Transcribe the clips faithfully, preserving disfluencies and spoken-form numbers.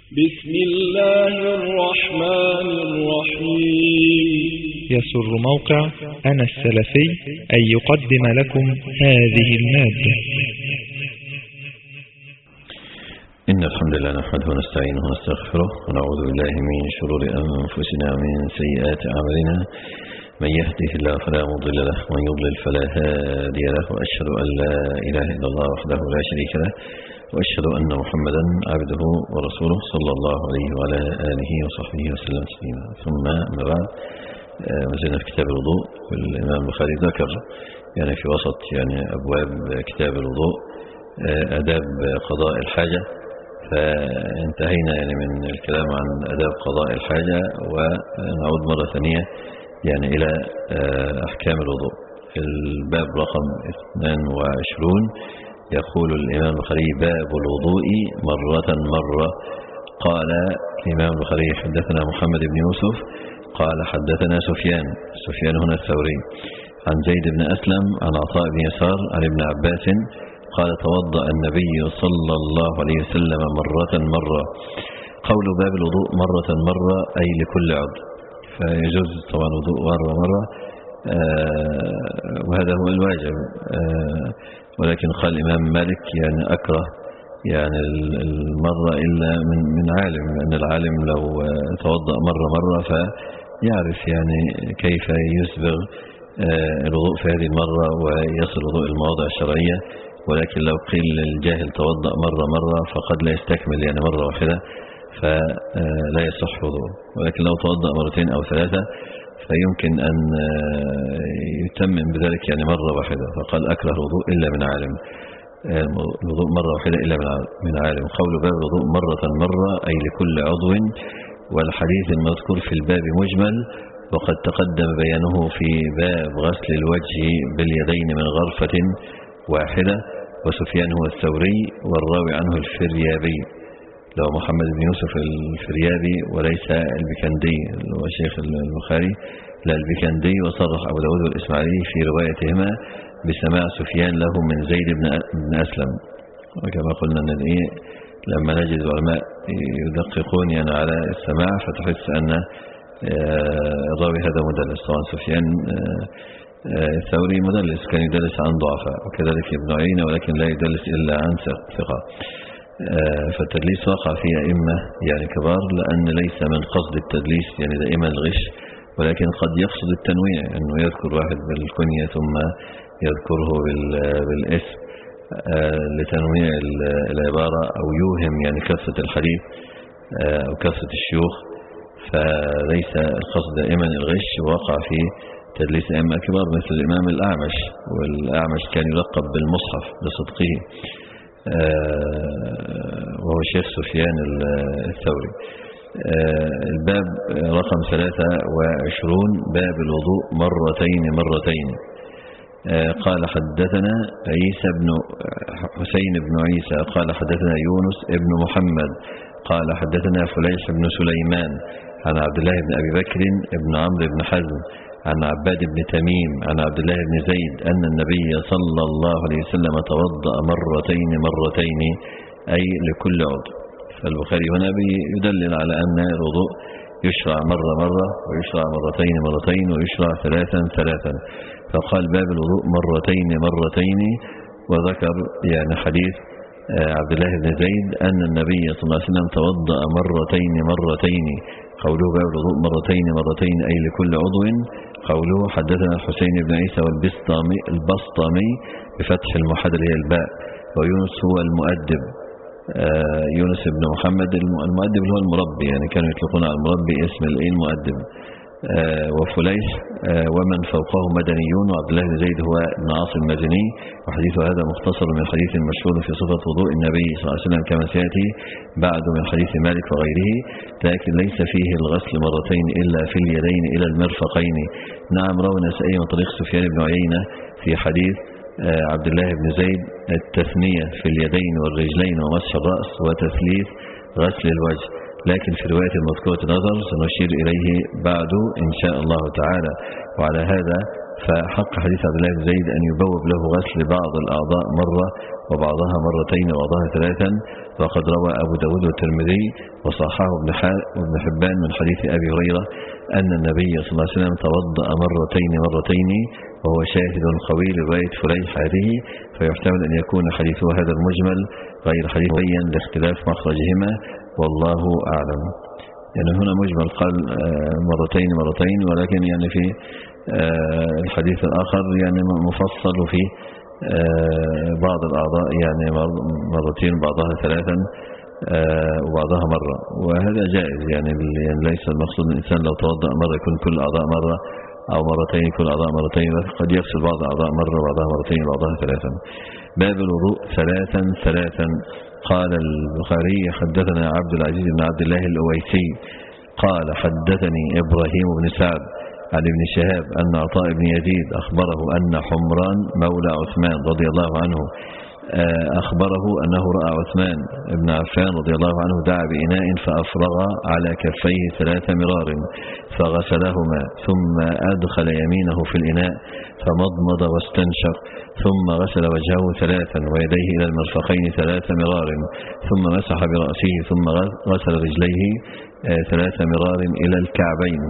بسم الله الرحمن الرحيم. يسر موقع أنا السلفي أن يقدم لكم هذه المادة. إن الحمد لله نحمده ونستعينه ونستغفره ونعوذ بالله من شرور أنفسنا ومن سيئات أعمالنا. من يهده الله فلا مضل له ومن يضلل فلا هادي له، وأشهد أن لا إله إلا الله وحده لا شريك له، وأشهد أن محمدا عبده ورسوله صلى الله عليه وعلى آله وصحبه وسلم تسليما. ثم أما بعد، مازلنا في كتاب الوضوء، والإمام البخاري ذكر يعني في وسط يعني أبواب كتاب الوضوء آداب قضاء الحاجة، فانتهينا يعني من الكلام عن آداب قضاء الحاجة، ونعود مرة ثانية يعني إلى أحكام الوضوء. الباب رقم اثنين وعشرين يقول الإمام البخاري: باب الوضوء مرة مرة. قال الإمام البخاري: حدثنا محمد بن يوسف قال حدثنا سفيان سفيان هنا الثوري عن زيد بن أسلم عن عطاء بن يسار عن ابن عباس قال: توضأ النبي صلى الله عليه وسلم مرة مرة. قول باب الوضوء مرة مرة أي لكل عضو، فيجوز طبعا الوضوء مرة مرة، آه وهذا هو الواجب. آه ولكن قال الإمام مالك يعني أكره يعني المرة إلا من من عالم، لأن العالم لو توضأ مرة مرة فيعرف يعني كيف يسبغ الوضوء في هذه المرة ويصل الوضوء المواضع الشرعية. ولكن لو قيل للجاهل توضأ مرة مرة فقد لا يستكمل يعني مرة واحدة فلا يصح وضوء. ولكن لو توضأ مرتين أو ثلاثة فيمكن أن يتمم بذلك يعني مرة واحدة. فقال: أكره الوضوء إلا من عالم، الوضوء مرة واحدة إلا من عالم. قول باب الوضوء مرة مرة أي لكل عضو. والحديث المذكور في الباب مجمل، وقد تقدم بيانه في باب غسل الوجه باليدين من غرفة واحدة، وسفيان هو الثوري والراوي عنه الفريابي، لو محمد بن يوسف الفريابي وليس البكندي اللي هو شيخ البخاري، لا البكندي. وصرح أبو داود والإسماعيلي في روايتهما بسماع سفيان له من زيد بن أسلم. وكما قلنا أن الإيه لما نجد العلماء يدققون يعني على السماع فتحس أن الراوي هذا مدلس. طبعا سفيان الثوري مدلس، كان يدلس عن ضعفاء، وكذلك ابن عيينة، ولكن لا يدلس إلا عن ثقة. فالتدليس وقع فيه أئمة يعني كبار، لأن ليس من قصد التدليس يعني دائما الغش، ولكن قد يقصد التنويع، أنه يذكر واحد بالكنية ثم يذكره بالاسم لتنويع العبارة، أو يوهم يعني كثرة الحديث أو كثرة الشيوخ. فليس القصد دائما الغش، ووقع فيه تدليس أئمة كبار مثل الإمام الأعمش، والأعمش كان يلقب بالمصحف لصدقه، وهو شيخ سفيان الثوري. الباب رقم ثلاثة وعشرون باب الوضوء مرتين مرتين. قال حدثنا عيسى بن حسين بن عيسى قال حدثنا يونس بن محمد قال حدثنا فليح بن سليمان عن عبد الله بن أبي بكر بن عمرو بن حزم عن عباد بن تميم عن عبد الله بن زيد أن النبي صلى الله عليه وسلم توضأ مرتين مرتين أي لكل عضو. فالبخاري هنا يدلل على أن الوضوء يشرع مرة مرة، ويشرع مرتين مرتين، ويشرع ثلاثا ثلاثا. فقال باب الوضوء مرتين مرتين، وذكر يعني حديث عبد الله بن زيد أن النبي صلى الله عليه وسلم توضأ مرتين مرتين. قوله باب الوضوء مرتين مرتين أي لكل عضو. قوله حدثنا الحسين بن عيسى والبسطامي البسطامي بفتح المحدد هي الباء، ويونس هو المؤدب، آه يونس بن محمد المؤدب اللي هو المربي، يعني كانوا يطلقون على المربي اسم المؤدب. آه وفليح آه ومن فوقه مدنيون، وعبد الله بن زيد هو ابن عاصم المدني. وحديث هذا مختصر من حديث مشهور في صفة وضوء النبي صلى الله عليه وسلم كما سيأتي بعد من حديث مالك وغيره، لكن ليس فيه الغسل مرتين إلا في اليدين إلى المرفقين. نعم، روى النسائي من طريق سفيان بن عيينة في حديث آه عبد الله بن زيد التثنية في اليدين والرجلين ومسح الرأس وتثليث غسل الوجه، لكن في رواية المذكورة نظر سنشير إليه بعد إن شاء الله تعالى. وعلى هذا فحق حديث عبد الله بن زيد أن يبوب له غسل بعض الأعضاء مرة وبعضها مرتين وبعضها ثلاثا. وقد روى أبو داود والترمذي وصححه ابن حبان من حديث أبي هريرة أن النبي صلى الله عليه وسلم توضأ مرتين مرتين وهو شاهد قوي لرواية فليح هذه، فيحتمل أن يكون حديثه هذا المجمل غير حديث مبين لاختلاف مخرجهما والله أعلم. يعني هنا مجمل قال مرتين مرتين، ولكن يعني في الحديث الآخر يعني مفصل في بعض الأعضاء يعني مرتين بعضها ثلاثا وبعضها مرة، وهذا جائز. يعني ليس المقصود الإنسان لو توضأ مرة يكون كل أعضاء مرة أو مرتين كل أعضاء مرتين، قد يغسل بعض الأعضاء مرة وبعضها مرتين وبعضها ثلاثا. باب الوضوء ثلاثا ثلاثا. قال البخاري حدثنا عبد العزيز بن عبد الله الأويسي قال حدثني إبراهيم بن سعد عن ابن شهاب أن عطاء بن يزيد أخبره أن حمران مولى عثمان رضي الله عنه أخبره أنه رأى عثمان بن عفان رضي الله عنه دعا بإناء فأفرغ على كفيه ثلاث مرار فغسلهما ثم أدخل يمينه في الإناء فمضمض واستنشق ثم غسل وجهه ثلاثا ويديه إلى المرفقين ثلاث مرار ثم مسح برأسه ثم غسل رجليه ثلاث مرار إلى الكعبين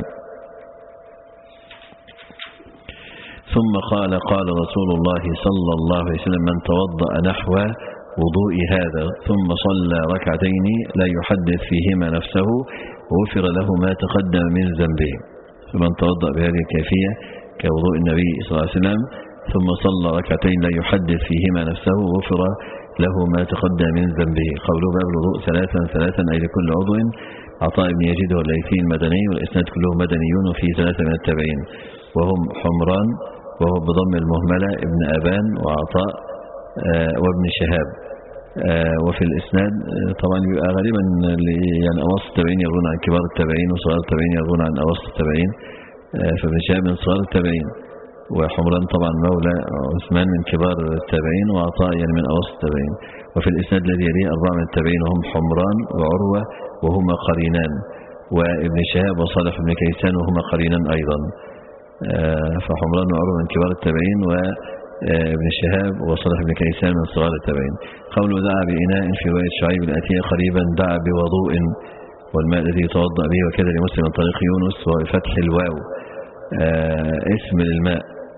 ثم قال قال رسول الله صلى الله عليه وسلم من توضأ نحو وضوء هذا ثم صلى ركعتين لا يحدث فيهما نفسه غفر له ما تقدم من ذنبه. فمن توضأ بهذه الكيفية كوضوء النبي صلى الله عليه وسلم ثم صلى ركعتين لا يحدث فيهما نفسه غفر له ما تقدم من ذنبه. قوله باب الوضوء ثلاثا ثلاثا أي لكل عضو. عطاء بن يزيد والليثي المدني والإسناد كله مدنيون وفيه ثلاثة من التابعين وهم حمران وهو بضم المهملة ابن أبان وعطاء آه وابن شهاب آه وفي الإسناد آه طبعا يبقى غالبا يعني أوسط التابعين يروون عن كبار التابعين وصغار التابعين يروون عن أوسط التابعين آه فابن شهاب من صغار التابعين وحمران طبعا مولى عثمان من كبار التابعين وعطاء يعني من أوسط التابعين. وفي الإسناد الذي يليه أربعة من التابعين وهم حمران وعروة وهما قرينان وابن شهاب وصالح بن كيسان وهما قرينان أيضا. فحمران وعروة من كبار التابعين وابن شهاب وصالح بن كيسان من صغار التابعين. قوله دعا بإناء في رواية شعيب الآتية قريبا دعا بوضوء والماء الذي يتوضأ به وكذا لمسلم من طريق يونس وفتح الواو اسم للماء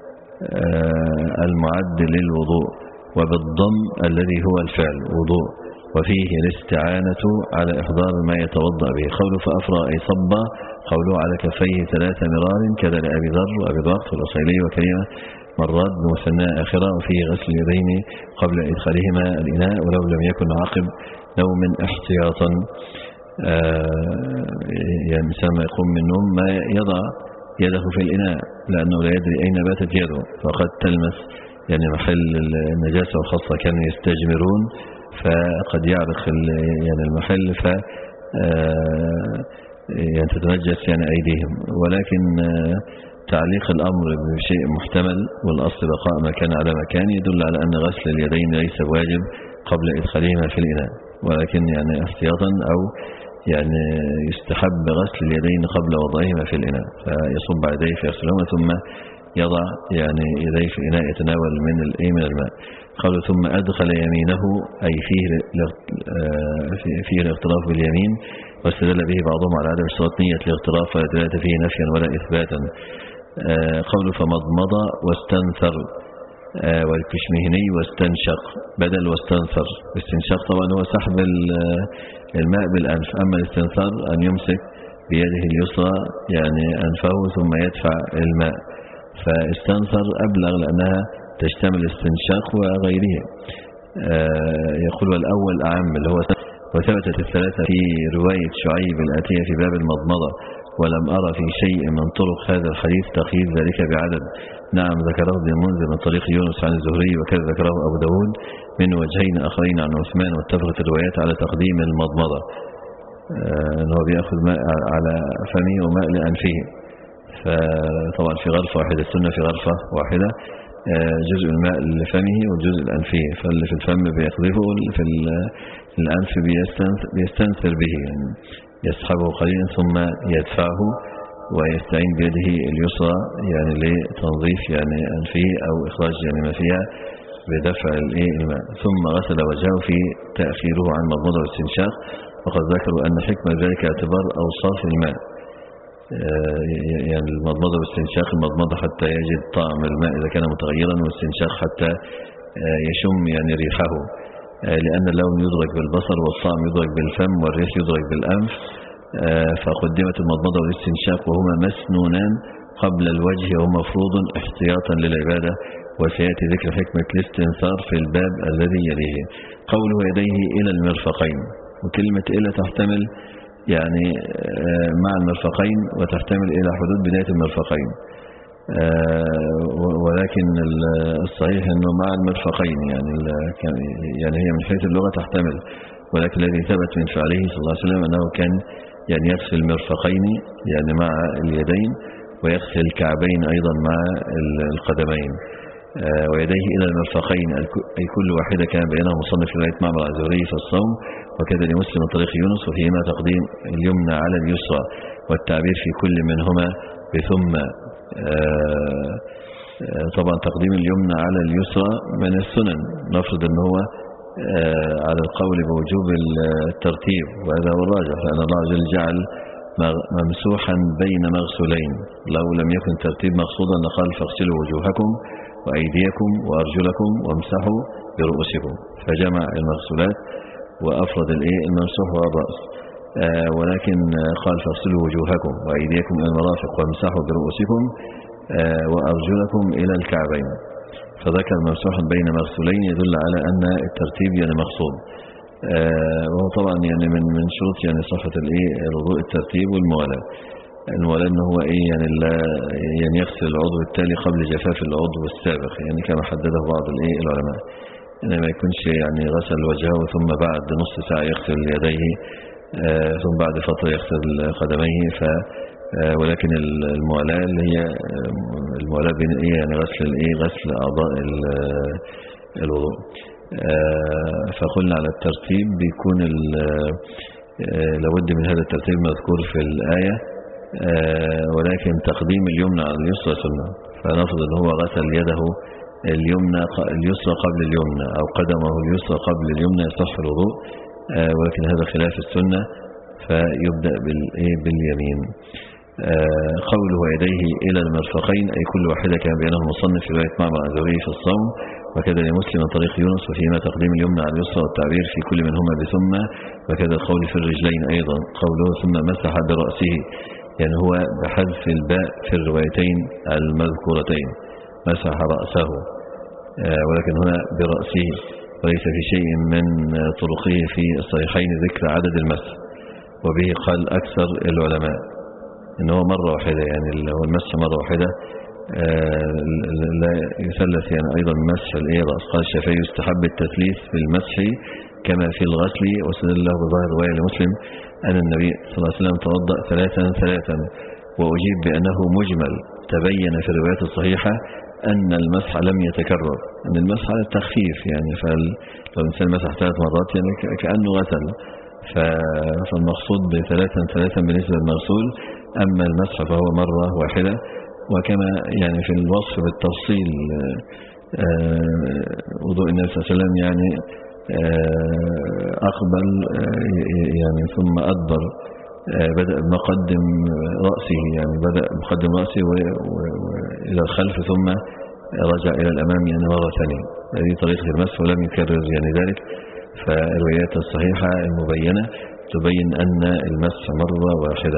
المعد للوضوء وبالضم الذي هو الفعل وضوء وفيه الاستعانة على إحضار ما يتوضأ به. قوله فأفرغ أي صب قوله على كفيه ثلاث مرار كذا لأبي ذر وأبي ضغط والأصيلي وكلمة مرات بمثنى آخرة وفيه غسل اليدين قبل إدخالهما الإناء ولو لم يكن عقب نوم احتياطا. يعني الإنسان ما يقوم من النوم ما يضع يده في الإناء لأنه لا يدري أين باتت يده فقد تلمس يعني محل النجاسة وخاصة كانوا يستجمرون فقد يعرق يعني المحل ف يعني تتنجس يعني أيديهم. ولكن تعليق الأمر بشيء محتمل والأصل بقاء مكان على مكان يدل على أن غسل اليدين ليس واجب قبل إدخالهما في الإناء ولكن يعني احتياطا أو يعني يستحب غسل اليدين قبل وضعهما في الإناء فيصب يديه فيغسلهما ثم يضع يعني يديه في الإناء يتناول من من الماء. قالوا ثم أدخل يمينه أي فيه فيه الاغتراف باليمين واستدل به بعضهم على عدم اشتراط نية الاغتراف ولا دلالة فيه نفيا ولا إثباتا. قوله فمضمض واستنثر والكشمهني واستنشق بدل واستنثر. الاستنشاق طبعا هو سحب الماء بالأنف أما الاستنثار أن يمسك بيده اليسرى يعني أنفه ثم يدفع الماء فاستنثر أبلغ لأنها تشتمل استنشاق وغيره. يقول والأول أعم اللي هو وثبتت الثلاثة في رواية شعيب الآتية في باب المضمضة ولم أرى في شيء من طرق هذا الحديث تقييد ذلك بعدد. نعم ذكره ابن المنذر من طريق يونس عن الزهري وكذا ذكره أبو داود من وجهين آخرين عن عثمان واتفقت الروايات على تقديم المضمضة أنه بيأخذ ماء على فمه وماء لأنفه فطبعا في غرفة واحدة السنة في غرفة واحدة جزء الماء لفمه والجزء الأنفي فاللي في الفم بيقذفه في الأنف بيستنثر به يعني يسحبه قليلا ثم يدفعه ويستعين بيده اليسرى يعني لتنظيف يعني أنفه أو إخراج يعني ما فيها بدفع الماء، ثم غسل وجهه في تأخيره عن مضمضة والاستنشاق. وقد ذكروا أن حكمة ذلك اعتبار أوصاف الماء، يعني المضمضة والاستنشاق، المضمضة حتى يجد طعم الماء إذا كان متغيرا، والاستنشاق حتى يشم يعني ريحه، لأن اللون يدرك بالبصر والطعم يدرك بالفم والريح يدرك بالأنف. فقدمت المضمضة والاستنشاق وهما مسنونان قبل الوجه ومفروض احتياطا للعبادة، وسيأتي ذكر حكمة الاستنثار في الباب الذي يليه. قوله يديه إلى المرفقين، وكلمة إلى تحتمل يعني مع المرفقين وتحتمل إلى حدود بداية المرفقين، ولكن الصحيح أنه مع المرفقين يعني يعني هي من حيث اللغة تحتمل، ولكن الذي ثبت من فعله صلى الله عليه وسلم أنه كان يعني يغسل المرفقين يعني مع اليدين، ويغسل الكعبين أيضا مع القدمين. ويديه إلى المرفقين أي كل واحدة كان بينها مصنف رواية معمر الزهري في الصوم، وكذا لمسلم من طريق يونس، وفيهما تقديم اليمنى على اليسرى والتعبير في كل منهما بثم. طبعا تقديم اليمنى على اليسرى من السنن، نفرض أنه هو على القول بوجوب الترتيب، وهذا هو الراجح، لأن الله عز وجل جعل ممسوحا بين مغسولين. لو لم يكن ترتيب مقصودا لقال فاغسلوا وجوهكم وأيديكم وأرجلكم وامسحوا برؤوسكم، فجمع المغسولات وأفرد الممسوح والرأس. آه ولكن قال فاغسلوا وجوهكم وأيديكم إلى المرافق وامسحوا برؤوسكم آه وأرجلكم إلى الكعبين، فذكر ممسوحا بين مغسولين يدل على أن الترتيب يعني مقصود. آه وهو طبعا يعني من من شروط يعني صحة الوضوء الترتيب والموالاة. الموالاة أنه هو إيه يعني لا يعني يغسل العضو التالي قبل جفاف العضو السابق، يعني كما حدده بعض الإيه العلماء، إن ما يكونش يعني غسل وجهه ثم بعد نص ساعة يغسل يديه، آه ثم بعد فترة يغسل قدميه. ف آه ولكن الموالاة اللي هي الموالاة بين إيه يعني غسل الإيه غسل أعضاء الوضوء. آه فقلنا على الترتيب بيكون آه لابد من هذا الترتيب مذكور في الآية، آه ولكن تقديم اليمنى على اليسرى سنة، فنفرض أنه هو غسل يده اليمنى اليسرى قبل اليمنى أو قدمه اليسرى قبل اليمنى يصح الوضوء، آه ولكن هذا خلاف السنة، فيبدأ باليمين. آه قوله يديه إلى المرفقين أي كل واحدة كان بينهم مصنف في رواية معمر الزهري في الصوم، وكذا لمسلم من طريق يونس، وفيما تقديم اليمنى على اليسرى والتعبير في كل منهما بثم، وكذا القول في الرجلين أيضا قوله ثم مسح برأسه، يعني هو بحذف الباء في الروايتين المذكورتين مسح رأسه، آه ولكن هنا برأسه، وليس في شيء من طرقه في الصحيحين ذكر عدد المسح، وبه قال أكثر العلماء إنه هو مرة واحدة، يعني هو المسح مرة واحدة، آه لا يثلث يعني أيضا مسح الرأس. قال الشافعي يستحب التثليث في المسح كما في الغسل، واستدل له بظاهر رواية لمسلم أن النبي صلى الله عليه وسلم توضأ ثلاثا ثلاثا، وأجيب بأنه مجمل. تبين في الروايات الصحيحة أن المسح لم يتكرر، أن المسح على التخفيف، يعني فلو الإنسان مسح ثلاث مرات يعني كأنه غسل، فالمقصود بثلاثا ثلاثا بالنسبة للمغسول، أما المسح فهو مرة واحدة. وكما يعني في الوصف بالتفصيل وضوء النبي صلى الله عليه وسلم يعني أقبل يعني ثم أدبر، بدأ بمقدم رأسه، يعني بدأ بمقدم رأسه إلى الخلف ثم رجع إلى الأمام يعني مرة ثانية. هذه طريقة المسح ولم يكرر يعني ذلك. فالروايات الصحيحة المبينة تبين أن المسح مرة واحدة.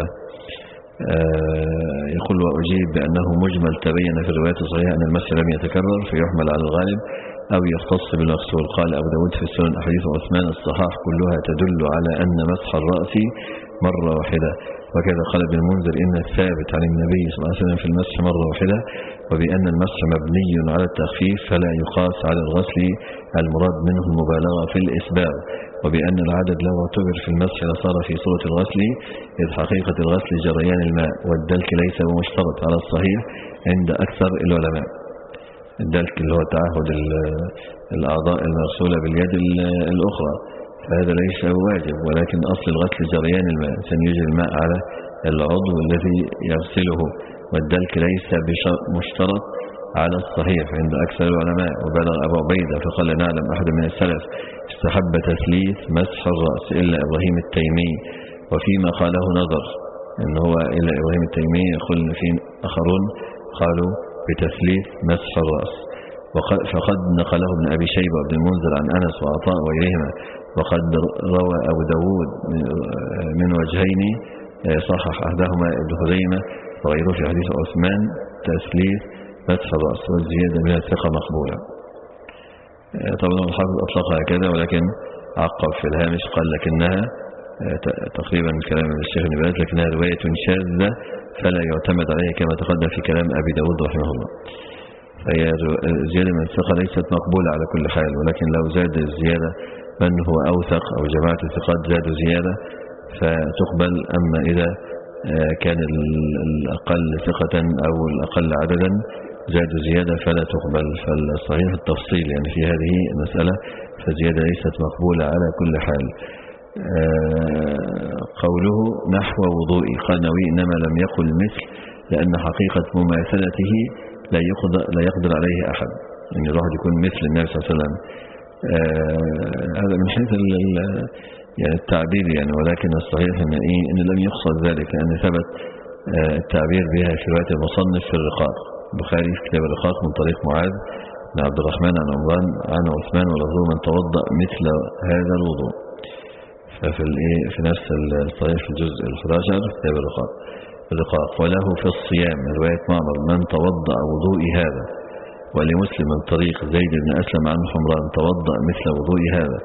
يقول وأجيب بأنه مجمل. تبين في الروايات الصحيحة أن المسح لم يتكرر فيحمل على الغالب أو يختص بالمغسول. قال أبو داود في السنن أحاديث عثمان الصحاح كلها تدل على أن مسح الرأس مرة واحدة. وكذا قال ابن المنذر إن الثابت عن النبي صلى الله عليه وسلم في المسح مرة واحدة، وبأن المسح مبني على التخفيف فلا يقاس على الغسل المراد منه المبالغة في الإسباغ، وبأن العدد لو اعتبر في المسح لصار في صورة الغسل، إذ حقيقة الغسل جريان الماء، والدلك ليس بمشترط على الصحيح عند أكثر العلماء. الدلك اللي هو تعهد الأعضاء المغسولة باليد الأخرى، فهذا ليس واجب، ولكن أصل الغسل جريان الماء، سنيجري الماء على العضو الذي يغسله، والدلك ليس مشترط على الصحيح عند أكثر العلماء. وبلغ أبو عبيدة فقال نعلم أحد من السلف استحب تثليث مسح الرأس إلا إبراهيم التيمي، وفيما قاله نظر، إن هو إلا إبراهيم التيمي يقول إن في آخرون قالوا بتثليث مسح الرأس. فقد نقله ابن أبي شيبة وابن المنذر عن أنس وعطاء وغيرهما، وقد روى أبو داود من وجهين صحح أحدهما ابن خزيمة وغيره في حديث عثمان تثليث مسح الرأس، والزيادة من الثقة مقبولة. طبعا الحافظ أطلقها كذا، ولكن عقب في الهامش قال لكنها تقريبا كلام الشيخ ابن باز لكنها رواية شاذة فلا يعتمد عليها كما تقدم في كلام أبي داود رحمه الله. فهي زيادة من الثقة ليست مقبولة على كل حال، ولكن لو زاد الزيادة من هو أوثق أو جماعة الثقات زادوا زيادة فتقبل. أما إذا كان الأقل ثقة أو الأقل عددا زادوا زيادة فلا تقبل. فالصحيح التفصيل يعني في هذه المسألة، فزيادة ليست مقبولة على كل حال. قوله نحو وضوئي قال نووي إنما لم يقل مثل لأن حقيقة مماثلته لا يقدر, لا يقدر عليه أحد، أن يعني الواحد يكون مثل النبي صلى الله عليه وسلم. هذا من حيث يعني التعبير يعني، ولكن الصحيح أن, إيه إن لم يقصد ذلك، لأن ثبت التعبير بها في رواية المصنف في الرقاق، البخاري في كتاب الرقاق من طريق معاذ بن عبد الرحمن عن عمران عن عثمان ولفظه من توضأ مثل هذا الوضوء. ففي في نفس الصحيح في الجزء الحادي عشر في كتاب الرقاق الرقاق وله في الصيام رواية معمر من توضأ وضوء هذا، ولمسلم من طريق زيد بن أسلم عن حمران توضأ مثل وضوء هذا.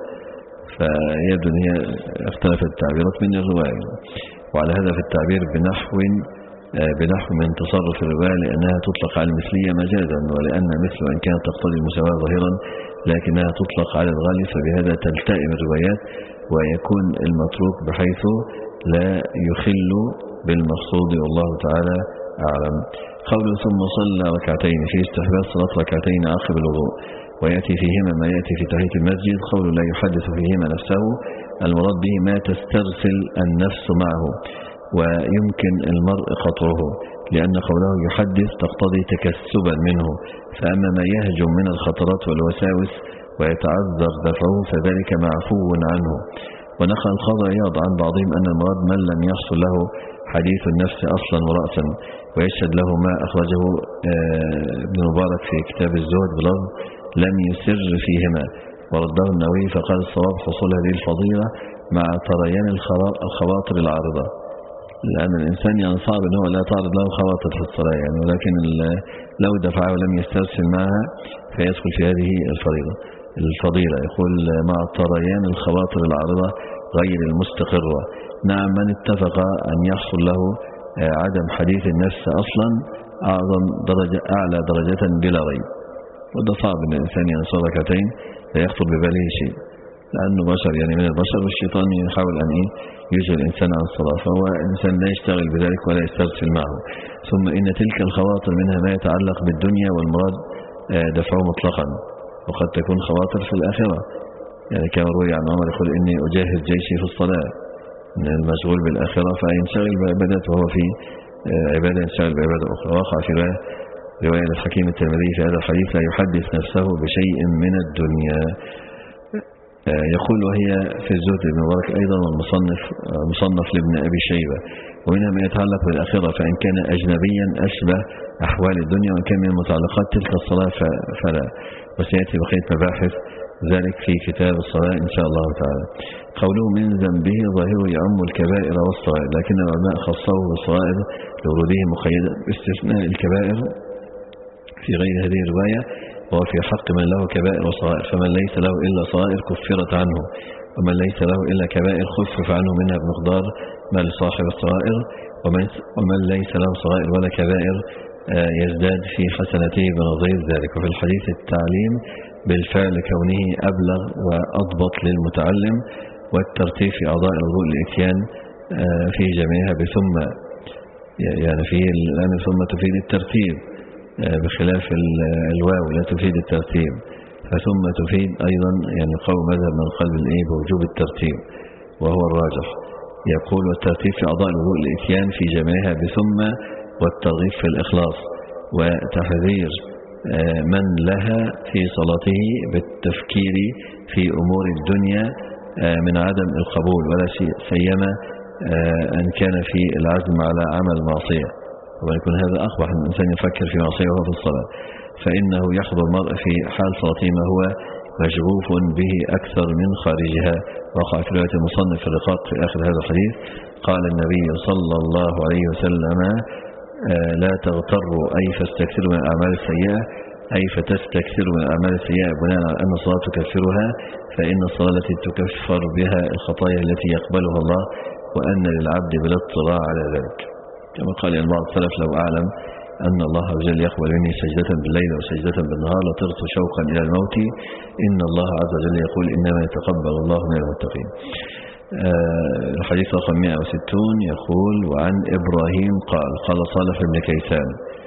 فيبدو أن هي اختلفت التعبيرات من الرواية، وعلى هذا في التعبير بنحو بنحو من تصرف الرواية لأنها تطلق على المثلية مجازا، ولأن مثل وإن كانت تقتضي المساواة ظاهرا لكنها تطلق على الغالب، فبهذا تلتئم الروايات ويكون المتروك بحيث لا يخل بالمقصود، والله تعالى أعلم. قوله ثم صلى ركعتين في استحباب صلاة ركعتين عقب الوضوء، ويأتي فيهما ما يأتي في تحية المسجد. قوله لا يحدث فيهما نفسه المراد به ما تسترسل النفس معه ويمكن المرء قطعه، لأن قوله يحدث تقتضي تكسبا منه، فأما ما يهجم من الخطرات والوساوس ويتعذر دفعه فذلك معفو عنه. ونقل القاضي عياض عن بعضهم أن المراد من لم يحصل له حديث النفس أصلا ورأسا، ويشهد له ما أخرجه ابن مبارك في كتاب الزهد بلفظ لم يسر فيهما، ورده النووي فقال الصواب حصول هذه الفضيلة مع طريان الخواطر العارضة، لأن الإنسان يعني صعب أنه لا تعرض له خواطر في الصلاة يعني، ولكن لو دفعه ولم يسترسل معها فيدخل في هذه الفضيلة الفضيلة يقول مع طريان الخواطر العارضة غير المستقرة. نعم من اتفق أن يحصل له عدم حديث النفس أصلا أعظم درجة أعلى درجة بلا ريب، وده صعب أن الإنسان ينصر ركعتين لا يخطر بباله شيء، لأنه بشر يعني من البشر، والشيطان يحاول أن يجعل الإنسان عن الصلاة، فهو الإنسان لا يشتغل بذلك ولا يسترسل معه. ثم إن تلك الخواطر منها ما يتعلق بالدنيا والمراد دفعه مطلقا، وقد تكون خواطر في الآخرة يعني كما روي عن عمر يقول إني أجاهز جيشي في الصلاة، إن المشغول بالآخرة فينشغل بعبادات وهو في عبادة ينشغل بعبادة أخرى. وقع في رواية الحكيم الترمذي في هذا الحديث لا يحدث نفسه بشيء من الدنيا. يقول وهي في الزهد بن مبارك أيضا والمصنف مصنف لابن أبي شيبة، ومنها ما يتعلق بالآخرة فإن كان أجنبيا أشبه أحوال الدنيا، وإن كان من متعلقات تلك الصلاة فلا، وسيأتي بقية مباحث ذلك في كتاب الصلاة إن شاء الله تعالى. قوله من ذنبه ظاهره يعم الكبائر والصغائر، لكن العلماء خصوه بالصغائر لوروده مقيدا باستثناء الكبائر في غير هذه الرواية، وهو في حق من له كبائر وصغائر، فمن ليس له إلا صغائر كفرت عنه، ومن ليس له إلا كبائر خفف عنه منها بمقدار ما لصاحب الصغائر، ومن ليس له صغائر ولا كبائر يزداد في حسنته بنظير ذلك. وفي الحديث التعليم بالفعل كونه أبلغ وأضبط للمتعلم، والترتيب في أعضاء الوضوء الإتيان في جميعها بثم، يعني فيه الآن ثم تفيد الترتيب بخلاف الواو لا تفيد الترتيب، فثم تفيد أيضا يعني قول مذهب من قلب الإيه بوجوب الترتيب وهو الراجح. يقول والترتيب في أعضاء الوضوء الإتيان في جميعها بثم والترغيب في الإخلاص وتحذير من لها في صلاته بالتفكير في أمور الدنيا من عدم القبول ولا سيما أن كان في العزم على عمل معصية، ويكون هذا أقبح أن الإنسان يفكر في معصية وهو في الصلاة، فإنه يحضر المرء في حال صلاته ما هو مشغوف به أكثر من خارجها. وقع في رواية المصنف في الرقاق في آخر هذا الحديث قال النبي صلى الله عليه وسلم لا تغتروا أي فاستكثروا من الأعمال السيئة أي فتستكثروا من الأعمال السيئة بناء على أن الصلاة تكفرها، فإن الصلاة التي تكفر بها الخطايا التي يقبلها الله وأن للعبد بالاطلاع على ذلك. كما قال يعني بعض السلف لو أعلم أن الله عز وجل يقبل مني سجدة بالليل وسجدة بالنهار لطرت شوقا إلى الموت. إن الله عز وجل يقول إنما يتقبل الله من المتقين. آه الحديث رقم مئة وستين يقول وعن إبراهيم قال قال صالح بن كيسان.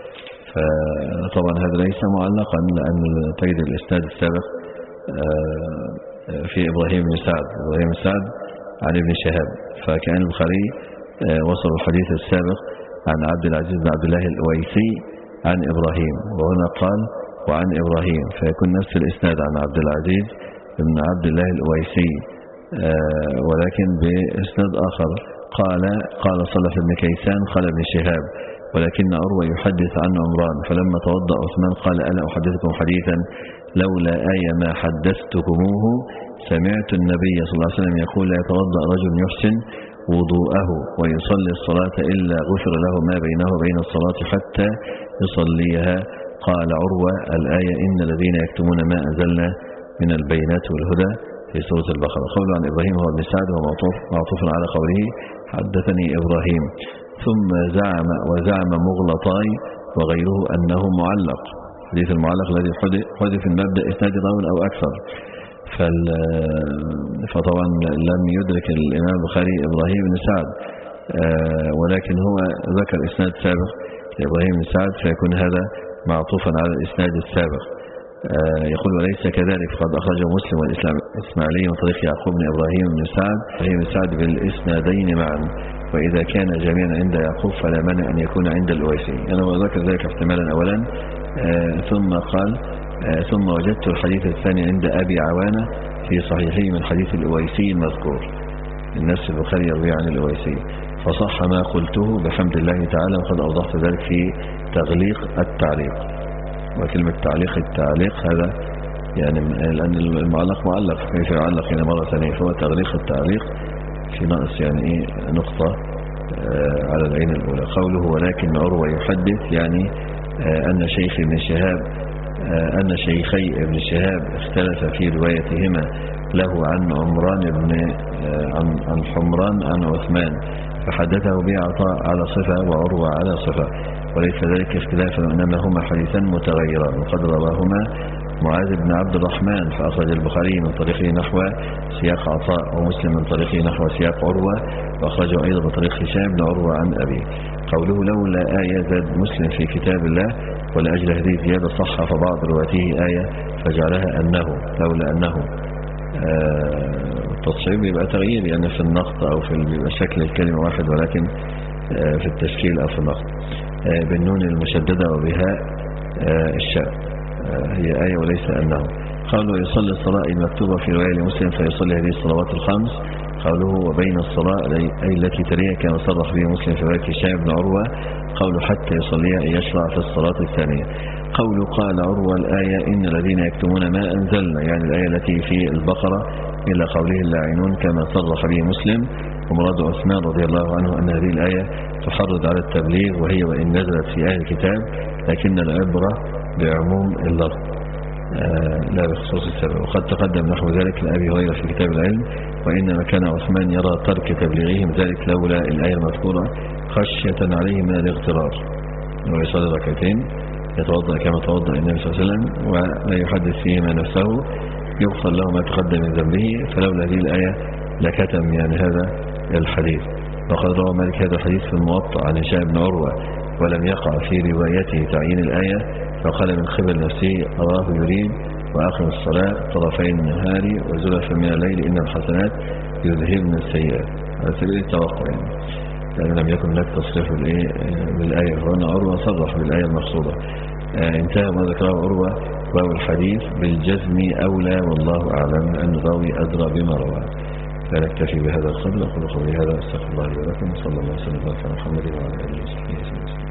فطبعا هذا ليس معلقا لأن تجد الإسناد السابق آه في إبراهيم بن سعد إبراهيم بن سعد عن ابن شهاب، فكان البخاري آه وصل الحديث السابق عن عبد العزيز بن عبد الله الأويسي عن إبراهيم، وهنا قال وعن إبراهيم، فيكون نفس الإسناد عن عبد العزيز بن عبد الله الأويسي آه ولكن بإسناد آخر قال قال صالح بن كيسان قال ابن شهاب ولكن عروة يحدث عن عمران فلما توضأ عثمان قال ألا أحدثكم حديثا لولا آية ما حدثتكموه سمعت النبي صلى الله عليه وسلم يقول لا يتوضأ رجل يحسن وضوءه ويصلي الصلاة إلا غفر له ما بينه وبين الصلاة حتى يصليها. قال عروة الآية إن الذين يكتمون ما أنزلنا من البينات والهدى في سورة البقرة. قوله عن إبراهيم هو ابن سعد ومعطوف معطوف على قوله حدثني إبراهيم. ثم زعم وزعم مغلطاي وغيره أنه معلق، حديث المعلق الذي حدث في المبدأ إسناد راو أو أكثر. فطبعا لم يدرك الإمام البخاري إبراهيم بن سعد ولكن هو ذكر إسناد سابق لإبراهيم بن سعد فيكون هذا معطوفا على الإسناد السابق. يقول وليس كذلك فقد أخرجه مسلم والإسماعيلي من طريق يعقوب بن إبراهيم بن سعد إبراهيم بن سعد بالإسنادين معا، وإذا كان جميعا عند يعقوب فلا مانع أن يكون عند الأويسي. أنا وذكر ذلك احتمالا أولا ثم قال ثم وجدت الحديث الثاني عند أبي عوانة في صحيحه من حديث الأويسي المذكور، النفس البخاري يروي عن الأويسي فصح ما قلته بحمد الله تعالى، وقد أوضحت ذلك في تغليق التعليق. وكلمة تعليق التعليق هذا يعني لأن المعلق معلق كيف يعلق هنا مرة ثانية، فهو تغليق التعليق في نقص يعني إيه نقطة آه على العين الأولى. قوله ولكن عروة يحدث يعني آه أن شيخ ابن شهاب آه أن شيخي ابن شهاب اختلف في روايتهما له عن عمران بن آه عن, عن حمران عن عثمان فحدثه بعطاء على صفة وعروة على صفة، وليس ذلك اختلافا وإنما هما حديثان متغيران. وقد رواهما معاذ بن عبد الرحمن فأخرج البخاري من طريقه نحو سياق عطاء ومسلم من طريقه نحو سياق عروة، وأخرجه أيضا من طريق هشام بن عروة عن أبيه. قوله لولا آية زاد مسلم في كتاب الله ولأجل هذه الزيادة صحف بعض رواته آية فجعلها أنه لولا أنه التصحيب آه يبقى تغيير يعني في النقط أو في شكل الكلمة واحد ولكن آه في التشكيل أو في النقط آه بالنون المشددة وبهاء آه الشاء آه هي آية وليس أنه. قوله يصلي الصلاة المكتوبة في رواية لمسلم فيصلي هذه الصلوات الخمس. قوله وبين الصلاة أي التي تليها كما صرح به مسلم في رواية هشام بن عروة. قوله حتى يصليها أي يشرع في الصلاة الثانية. قوله قال عروة الآية إن الذين يكتمون ما أنزلنا يعني الآية التي في البقرة إلى قوله اللاعنون كما صرح به مسلم. ومراد عثمان رضي الله عنه أن هذه الآية تحرض على التبليغ وهي وإن نزلت في أهل الكتاب لكن العبرة بعموم اللفظ آه لا بخصوص السبب. وقد تقدم نحو ذلك لأبي هريرة في كتاب العلم وإنما كان عثمان يرى ترك تبليغهم ذلك لولا الآية المذكورة خشية عليه من الاغترار، ويصلي ركعتين يتوضأ كما توضأ النبي صلى الله عليه وسلم ولا يحدث فيهما نفسه يغفر له ما تقدم من ذنبه، فلولا هذه الآية لكتم يعني هذا الحديث. وقد روى مالك هذا الحديث في الموطأ عن هشام بن عروة ولم يقع في روايته تعيين الآية فقال من قبل نفسه أراه يريد وآخر الصلاة طرفي النهار وزلفا من الليل إن الحسنات يذهبن السيئات. على سبيل التوقع يعني، لأن لم يكن هناك تصريح بالآية. هنا عروة صرح بالآية المقصودة. انتهى ما ذكره عروة. راوي الحديث بالجزم أولى والله أعلم، لأن الراوي أدرى بما روى. فنكتفي بهذا القدر. أقول قولي هذا، أستغفر الله لي ولكم، صلى الله وسلم على محمد وعلى آله وصحبه وسلم.